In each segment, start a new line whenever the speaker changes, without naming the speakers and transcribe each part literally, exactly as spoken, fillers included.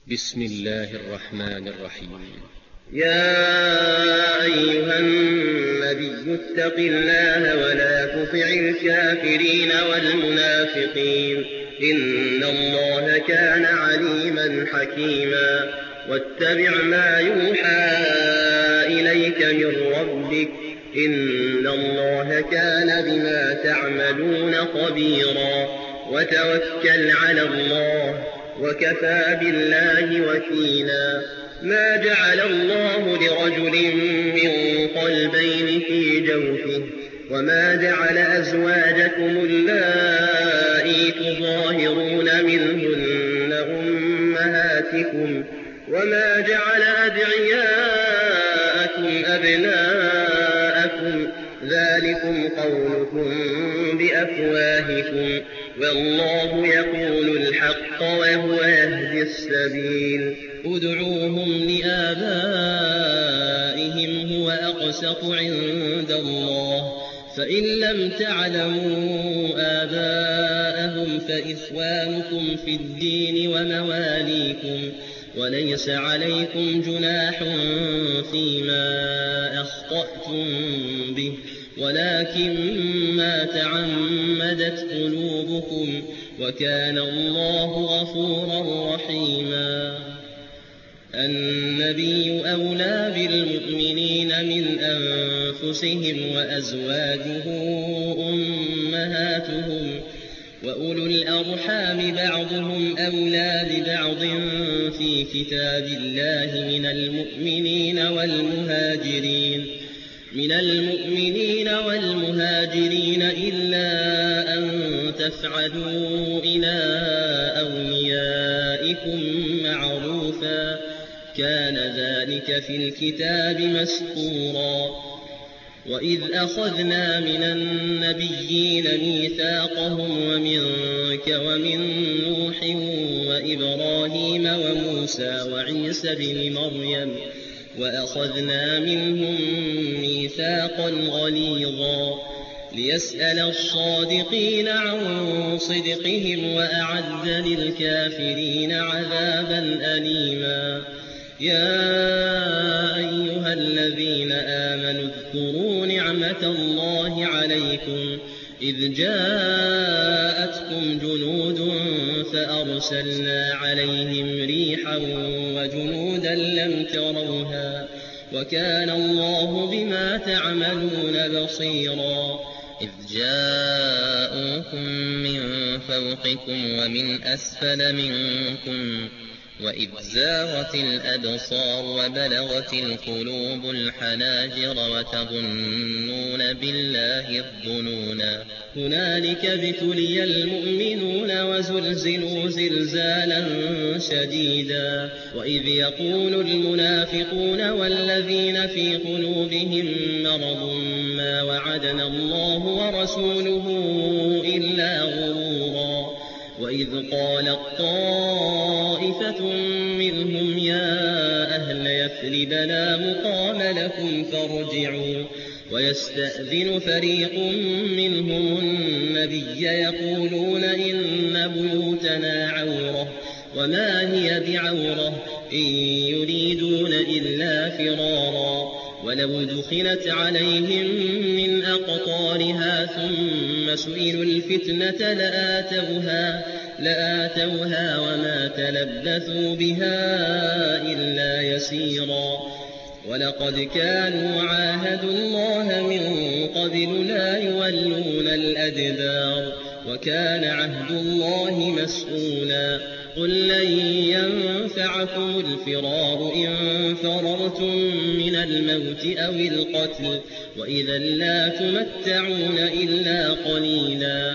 بسم الله الرحمن الرحيم.
يا أيها النبي اتق الله ولا تطع الكافرين والمنافقين إن الله كان عليما حكيما. واتبع ما يوحى إليك من ربك إن الله كان بما تعملون خبيرا. وتوكل على الله وكفى بالله وكيلا. ما جعل الله لرجل من قلبين في جوفه وما جعل أزواجكم اللائي تظاهرون منهن أمهاتكم وما جعل أدعياءكم أبناءكم ذلكم قولكم بأفواهكم والله يقول الحق وهو يهدي السبيل. ادعوهم لآبائهم هو أقسط عند الله فإن لم تعلموا آباءهم فإخوانكم في الدين ومواليكم وليس عليكم جناح فيما أخطأتم به ولكن ما تعمدت قلوبكم وكان الله غفورا رحيما. النبي أولى بالمؤمنين من أنفسهم وأزواجه أمهاتهم وأولو الأرحام بعضهم أولى ببعض في كتاب الله من المؤمنين والمهاجرين من المؤمنين والمهاجرين إلا أن تفعلوا إلى أوليائكم معروفا كان ذلك في الكتاب مسطورا. وإذ أخذنا من النبيين ميثاقهم ومنك ومن نوح وإبراهيم وموسى وعيسى بن مريم وأخذنا منهم ميثاقا غليظا ليسأل الصادقين عن صدقهم وأعد للكافرين عذابا أليما. يا أيها الذين آمنوا اذكروا نعمة الله عليكم إذ جاءتكم جنود فأرسلنا عليهم ريحا وجنودا لم تروها وكان الله بما تعملون بصيرا.
إذ جاءوكم من فوقكم ومن أسفل منكم وإذ زاغت الأبصار وبلغت القلوب الحناجر وتظنون بالله الظنونا.
هنالك ابتلي المؤمنون وزلزلوا زلزالا شديدا. وإذ يقول المنافقون والذين في قلوبهم مرض ما وعدنا الله ورسوله إلا غرورا. وإذ قالت طائفة منهم يا أهل يثرب لا مقام لكم فارجعوا ويستأذن فريق منهم النبي يقولون إن بيوتنا عورة وما هي بعورة إن يريدون إلا فرارا ولو دخلت عليهم من أقطارها ثم سئلوا الفتنة لآتوها, لآتوها وما تلبثوا بها إلا يسيرا. ولقد كانوا عاهدوا الله من قبل لا يولون الأدبار وكان عهد الله مسؤولا. قل لن ينفعكم الفرار إن فررتم من الموت أو القتل وإذا لا تمتعون إلا قليلا.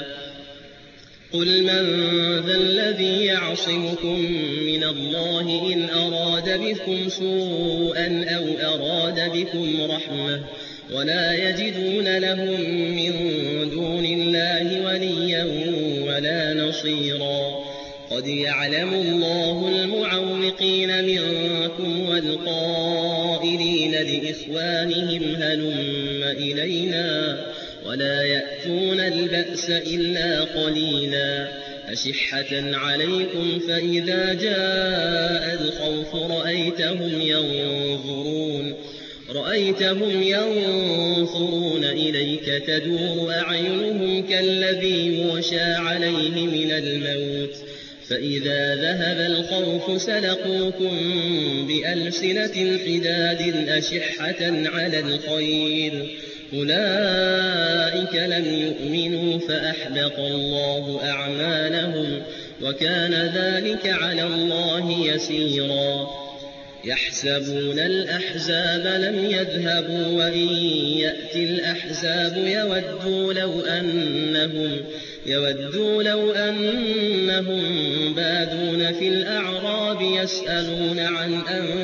قل من ذا الذي يعصمكم من الله إن أراد بكم سوءا أو أراد بكم رحمة ولا يجدون لهم من دون الله وليا ولا نصيرا. قد يعلم الله المعوقين منكم والقائلين لإخوانهم هلم إلينا ولا يأتون البأس إلا قليلا. أشحة عليكم فإذا جاء الخوف رأيتهم ينظرون رأيتهم ينظرون إليك تدور أعينهم كالذي يغشى عليه من الموت فإذا ذهب الخوف سلقوكم بألسنة حداد أشحة على الخير أولئك لم يؤمنوا فأحبط الله أعمالهم وكان ذلك على الله يسيرا يحسبون الأحزاب لم يذهبوا وإن يأتي الأحزاب يودوا لو أنهم يودوا لو أنهم بادون في الأعراب يسألون عن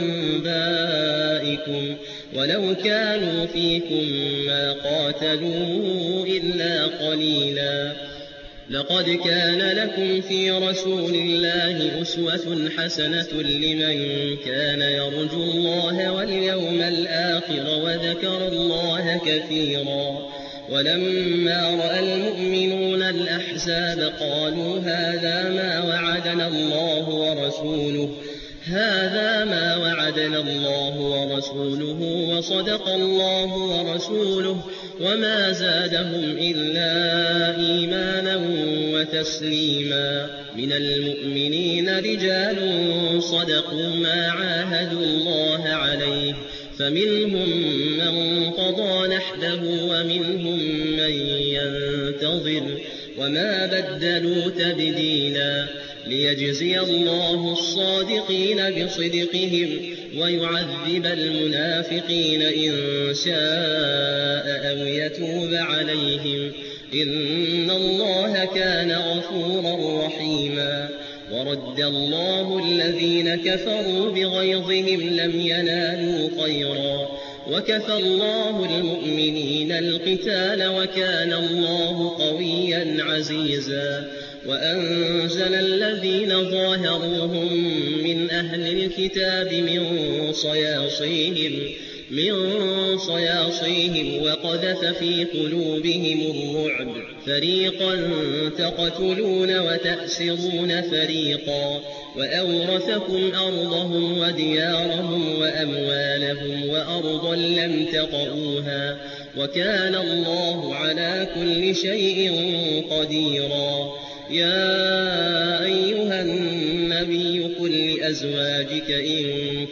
أنبائكم ولو كانوا فيكم ما قاتلوا إلا قليلا لقد كان لكم في رسول الله أسوة حسنة لمن كان يرجو الله واليوم الآخر وذكر الله كثيرا ولما رأى المؤمنون الأحزاب قالوا هذا ما وعدنا الله ورسوله هذا ما وعدنا الله ورسوله وصدق الله ورسوله وما زادهم إلا إيمانا وتسليما من المؤمنين رجال صدقوا ما عاهدوا الله عليه فمنهم من قضى نحبه ومنهم من ينتظر وما بدلوا تبديلا ليجزي الله الصادقين بصدقهم ويعذب المنافقين إن شاء أو يتوب عليهم إن الله كان غفورا رحيما ورد الله الذين كفروا بغيظهم لم ينالوا خيرا وكفى الله المؤمنين القتال وكان الله قويا عزيزا وأنزل الذين ظاهروهم من أهل الكتاب من صياصيهم من صياصيهم وقذف في قلوبهم الرعب فريقا تقتلون وتأسرون فريقا وأورثكم أرضهم وديارهم وأموالهم وأرضا لم تطئوها وكان الله على كل شيء قديرا يا أيها النبي قل لأزواجك إن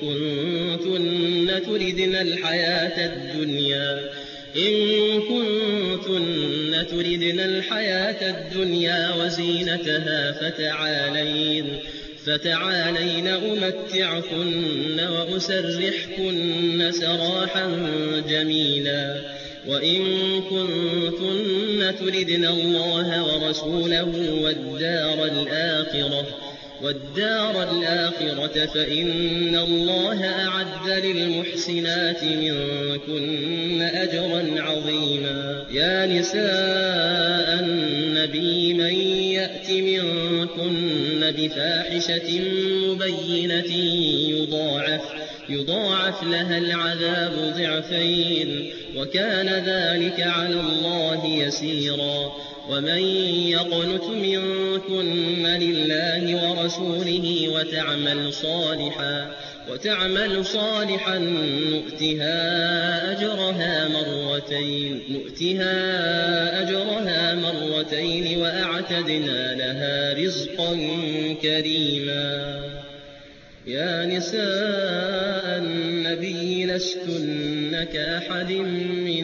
كنتن تردن الحياة الدنيا إن كنتن تردن الحياة الدنيا وزينتها فتعالين فتعالين أمتعكن وأسرحكن سراحا جميلا وإن كنتن تردن الله ورسوله والدار الآخرة والدار الآخرة فإن الله أعد للمحسنات منكن أجرا عظيما يا نساء النبي من يأت منكن بفاحشة مبينة يضاعف يضاعف لها العذاب ضعفين وكان ذلك على الله يسيرا ومن يقنت منكن لله ورسوله وتعمل صالحا وتعمل صالحا نؤتها أجرها مرتين نؤتها أجرها مرتين وأعتدنا لها رزقا كريما يا نساء النبي لستن كأحد من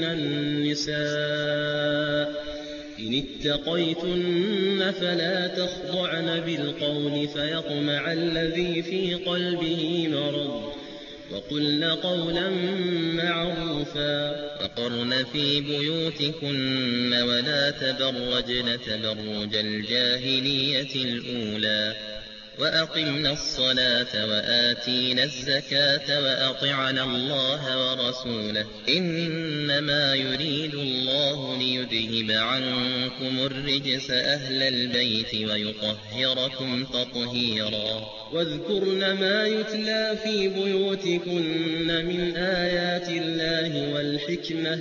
النساء إن اتقيتن فلا تخضعن بالقول فيطمع الذي في قلبه مرض وقلن قولا معروفا
وقرن في بيوتكن ولا تبرجن تبرج الجاهلية الأولى وأقمنا الصلاة وآتينا الزكاة وأطعنا الله ورسوله إنما يريد الله ليذهب عنكم الرجس أهل البيت ويطهركم تطهيرا
واذكرن ما يتلى في بيوتكن من آيات الله والحكمة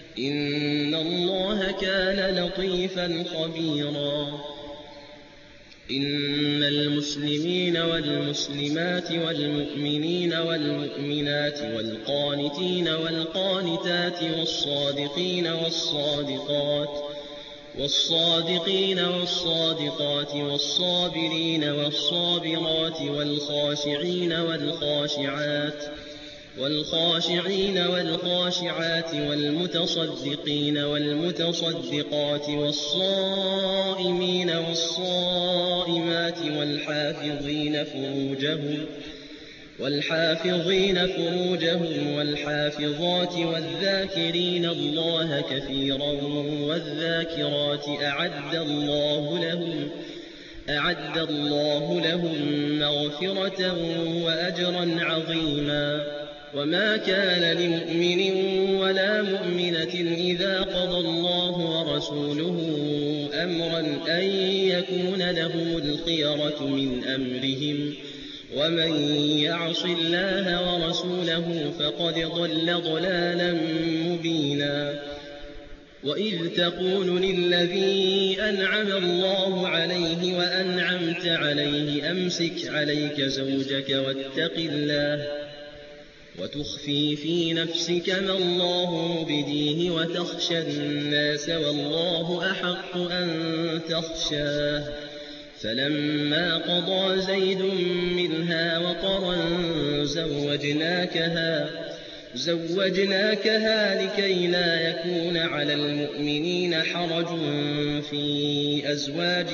إن الله كان لطيفا خبيرا إن المسلمين والمسلمات والمؤمنين والمؤمنات والقانتين والقانتات والصادقين والصادقات والصادقين والصادقات والصابرين والصابرات والخاشعين والخاشعات والخاشعين والخاشعات والمتصدقين والمتصدقات والصائمين والصائمات والحافظين فروجهم والحافظين فروجهم والحافظات والذاكرين الله كثيرا والذاكرات أعد الله لهم أعد الله لهم مغفرة وأجرا عظيما. وما كان لمؤمن ولا مؤمنة إذا قضى الله ورسوله أمرا أن يكون لهم الخيرة من أمرهم ومن يعص الله ورسوله فقد ضل ضلالا مبينا. وإذ تقول للذي أنعم الله عليه وأنعمت عليه أمسك عليك زوجك واتق الله وتخفي في نفسك ما الله مبديه وتخشى الناس والله أحق أن تخشاه. فلما قضى زيد منها وطرا زوجناكها زوجناكها لكي لا يكون على المؤمنين حرج في أزواج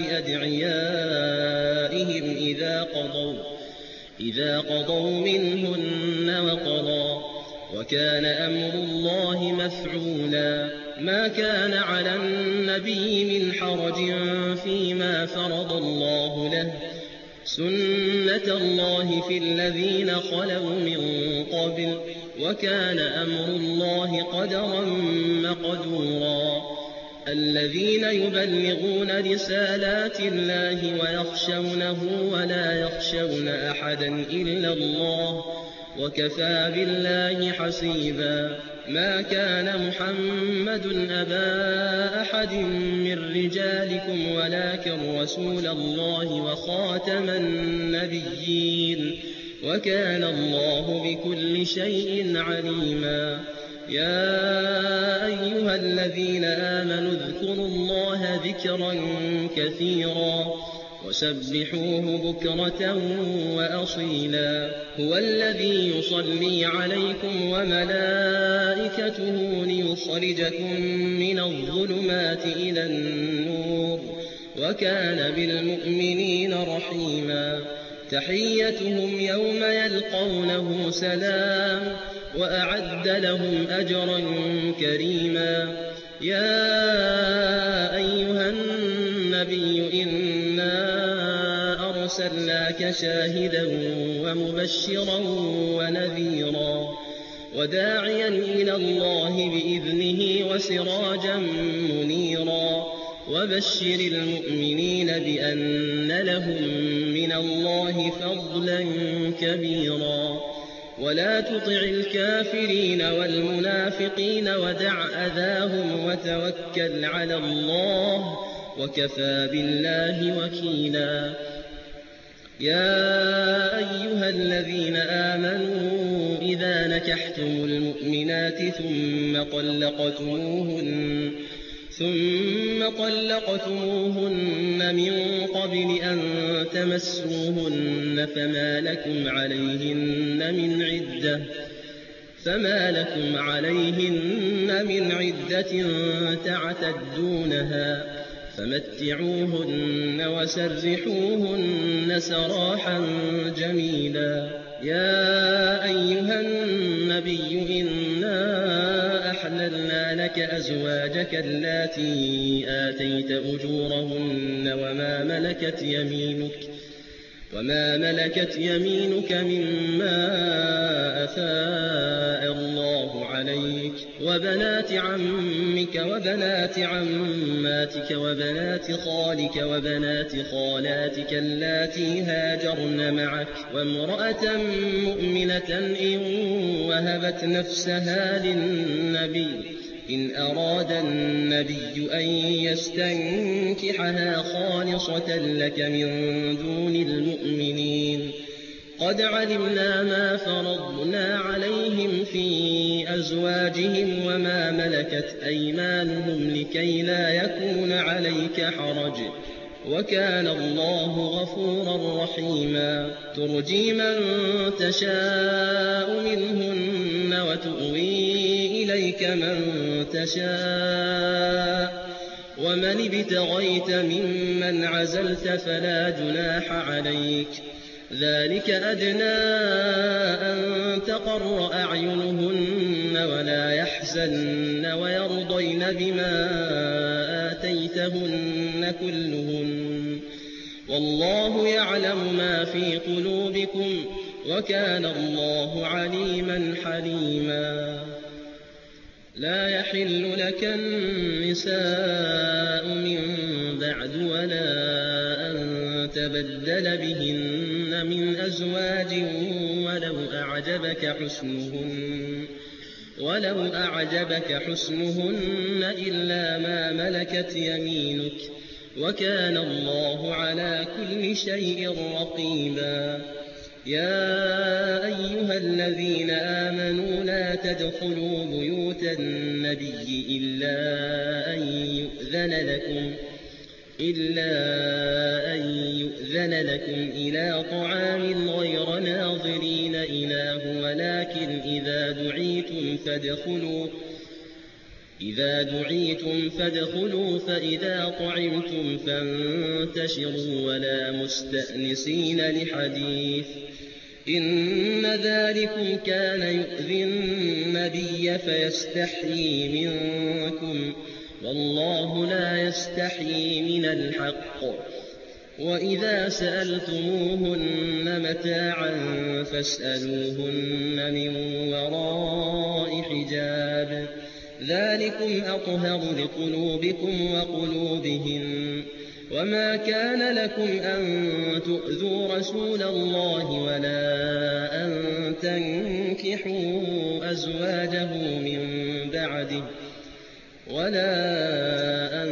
أدعيائهم إذا قضوا إذا قضوا منهن وطرا وكان أمر الله مفعولا. ما كان على النبي من حرج فيما فرض الله له سنة الله في الذين خلوا من قبل وكان أمر الله قدرا مقدورا. الذين يبلغون رسالات الله ويخشونه ولا يخشون أحدا إلا الله وكفى بالله حسيبا. ما كان محمد أبا أحد من رجالكم ولكن رسول الله وخاتم النبيين وكان الله بكل شيء عليما. يا أيها الذين آمنوا اذكروا الله ذكرا كثيرا وسبحوه بكرة وأصيلا. هو الذي يصلي عليكم وملائكته ليخرجكم من الظلمات إلى النور وكان بالمؤمنين رحيما. تحيتهم يوم يلقونه سلام وأعد لهم أجرا كريما. يا أيها النبي إنا أرسلناك شاهدا ومبشرا ونذيرا وداعيا إلى الله بإذنه وسراجا منيرا. وبشر المؤمنين بأن لهم من الله فضلا كبيرا. ولا تطع الكافرين والمنافقين ودع أذاهم وتوكل على الله وكفى بالله وكيلا. يا أيها الذين آمنوا إذا نكحتم المؤمنات ثم طلقتموهن ثم طلقتموهن من قبل أن تمسوهن فما لكم عليهن من عدة فما لكم عليهن من عدة تعتدونها فمتعوهن وسرحوهن سراحا جميلا. يا أيها النبي إنا أحللنا لك أزواجك اللاتي آتيت أجورهن وما ملكت يمينك وما ملكت يمينك مما أفاء الله عليك وبنات عمك وبنات عماتك وبنات خالك وبنات خالاتك اللاتي هاجرن معك وامرأة مؤمنة إن وهبت نفسها للنبي إن أراد النبي أن يستنكحها خالصة لك من دون المؤمنين قد علمنا ما فرضنا عليهم في أزواجهم وما ملكت أيمانهم لكي لا يكون عليك حرج وكان الله غفورا رحيما ترجي من تشاء منهن وتؤوي إليك من تشاء ومن ابتغيت ممن عزلت فلا جناح عليك ذلك أدنى أن تقر أعينهن ولا يحزن ويرضين بما آتيتهن كلهن والله يعلم ما في قلوبكم وكان الله عليما حليما لا يحل لك النساء من بعد ولا أن تبدل بهن من أزواج ولو أعجبك حسنهن ولو أعجبك حسنهن إلا ما ملكت يمينك وكان الله على كل شيء رقيبا يا أيها الذين آمنوا لا تدخلوا بيوت النبي إلا أن يؤذن لكم إلا أن يؤذن لكم إلى طعام غير ناظرين إناه ولكن إذا دعيتم فادخلوا إذا دعيتم فادخلوا فإذا طعمتم فانتشروا ولا مستأنسين لحديث إن ذلكم كان يؤذي النبي فيستحيي منكم والله لا يستحيي من الحق وإذا سألتموهن متاعا فاسألوهن من وراء حجاب ذلكم أطهر لقلوبكم وقلوبهن وما كان لكم أن تؤذوا رسول الله ولا أن تنكحوا أزواجه من بعده ولا أن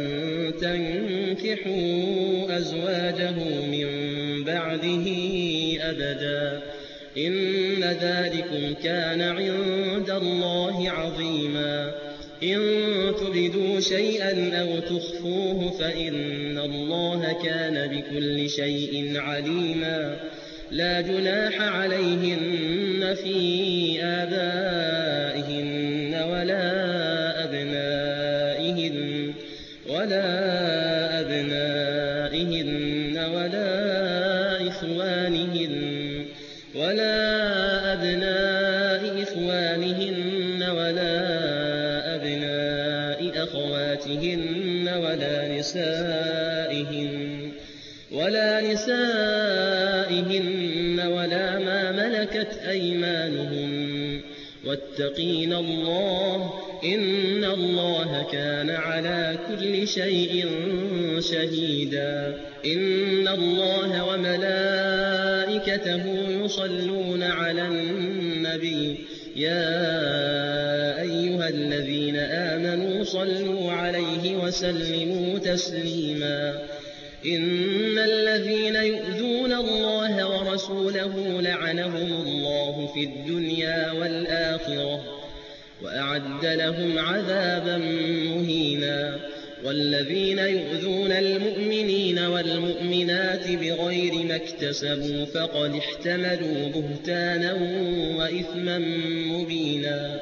تنكحوا أزواجه من بعده أبدا إن ذلكم كان عند الله عظيما إن تبدوا شيئا أو تخفوه فإن الله كان بكل شيء عليما لا جناح عليهن في آبائهن ولا أبنائهن ولا أبنائهن ولا إخوانهن ولا أبناء إخوانهن ولا أبناء أخواتهن ولا نسائهن ولا نسائهن ولا ما ملكت أيمانهن واتقين الله إن الله كان على كل شيء شهيدا إن الله وملائكته يصلون على النبي يا أيها الذين آمنوا صلوا عليه وسلموا تسليما إن الذين يؤذون الله ورسوله لعنهم الله في الدنيا والآخرة وأعد لهم عذابا مهينا والذين يؤذون المؤمنين والمؤمنات بغير ما اكتسبوا فقد احتملوا بهتانا وإثما مبينا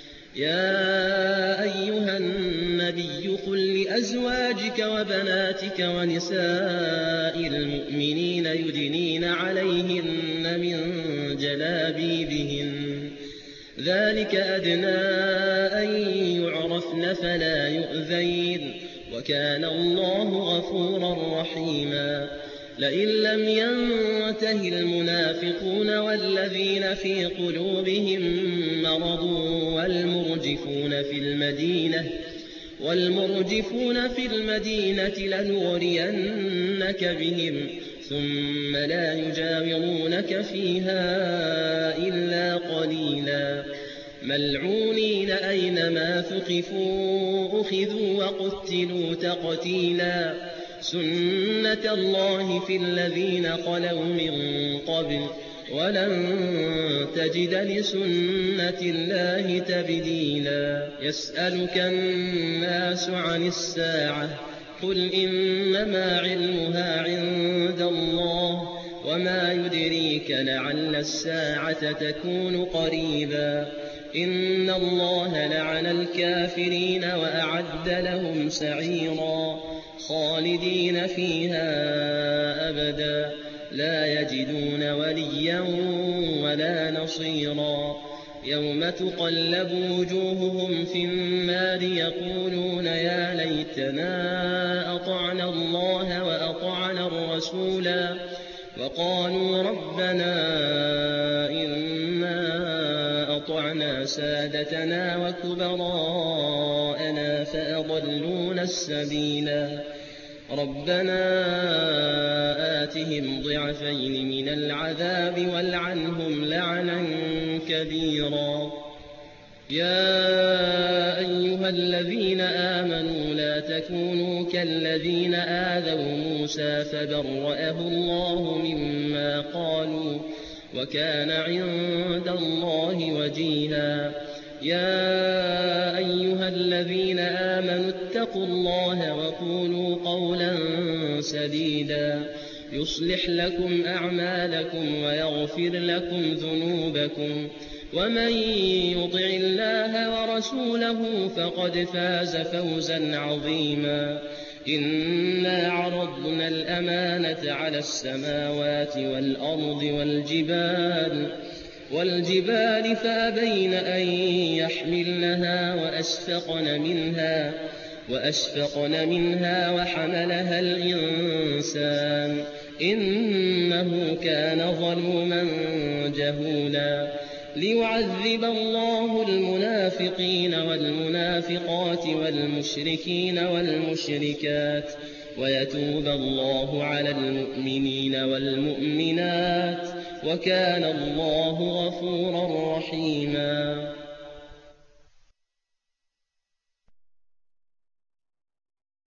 يا أيها النبي قل لأزواجك وبناتك ونساء المؤمنين يدنين عليهن من جلابيبهن ذلك أدنى أن يعرفن فلا يؤذين وكان الله غفورا رحيما لئن لم ينته المنافقون والذين في قلوبهم مرض والمرجفون في المدينة والمرجفون في المدينة لنغرينك بهم ثم لا يجاورونك فيها إلا قليلا ملعونين أينما ثقفوا أخذوا وقتلوا تقتيلا سنة الله في الذين خلوا من قبل ولن تجد لسنة الله تبديلا يسألك الناس عن الساعة قل إنما علمها عند الله وما يدريك لعل الساعة تكون قريبا إن الله لعن الكافرين وأعد لهم سعيرا خالدين فيها أبدا لا يجدون وليا ولا نصيرا يوم تقلب وجوههم في النار يقولون يا ليتنا أطعنا الله وأطعنا الرسولا وقالوا ربنا إنا أطعنا سادتنا وكبراءنا فأضلونا السبيلا ربنا آتهم ضعفين من العذاب والعنهم لعنا كبيرا يا أيها الذين آمنوا لا تكونوا كالذين آذوا موسى فبرأه الله مما قالوا وكان عند الله وجيها يا أيها الذين آمنوا اتقوا الله وقولوا قولا سديدا يصلح لكم أعمالكم ويغفر لكم ذنوبكم ومن يطع الله ورسوله فقد فاز فوزا عظيما إنا عرضنا الأمانة على السماوات والأرض والجبال والجبال فأبين أن يحملنها وأشفقن منها وأشفقن منها وحملها الإنسان إنه كان ظلوما جهولا ليعذب الله المنافقين والمنافقات والمشركين والمشركات ويتوب الله على المؤمنين والمؤمنات وكان الله غفورا رحيما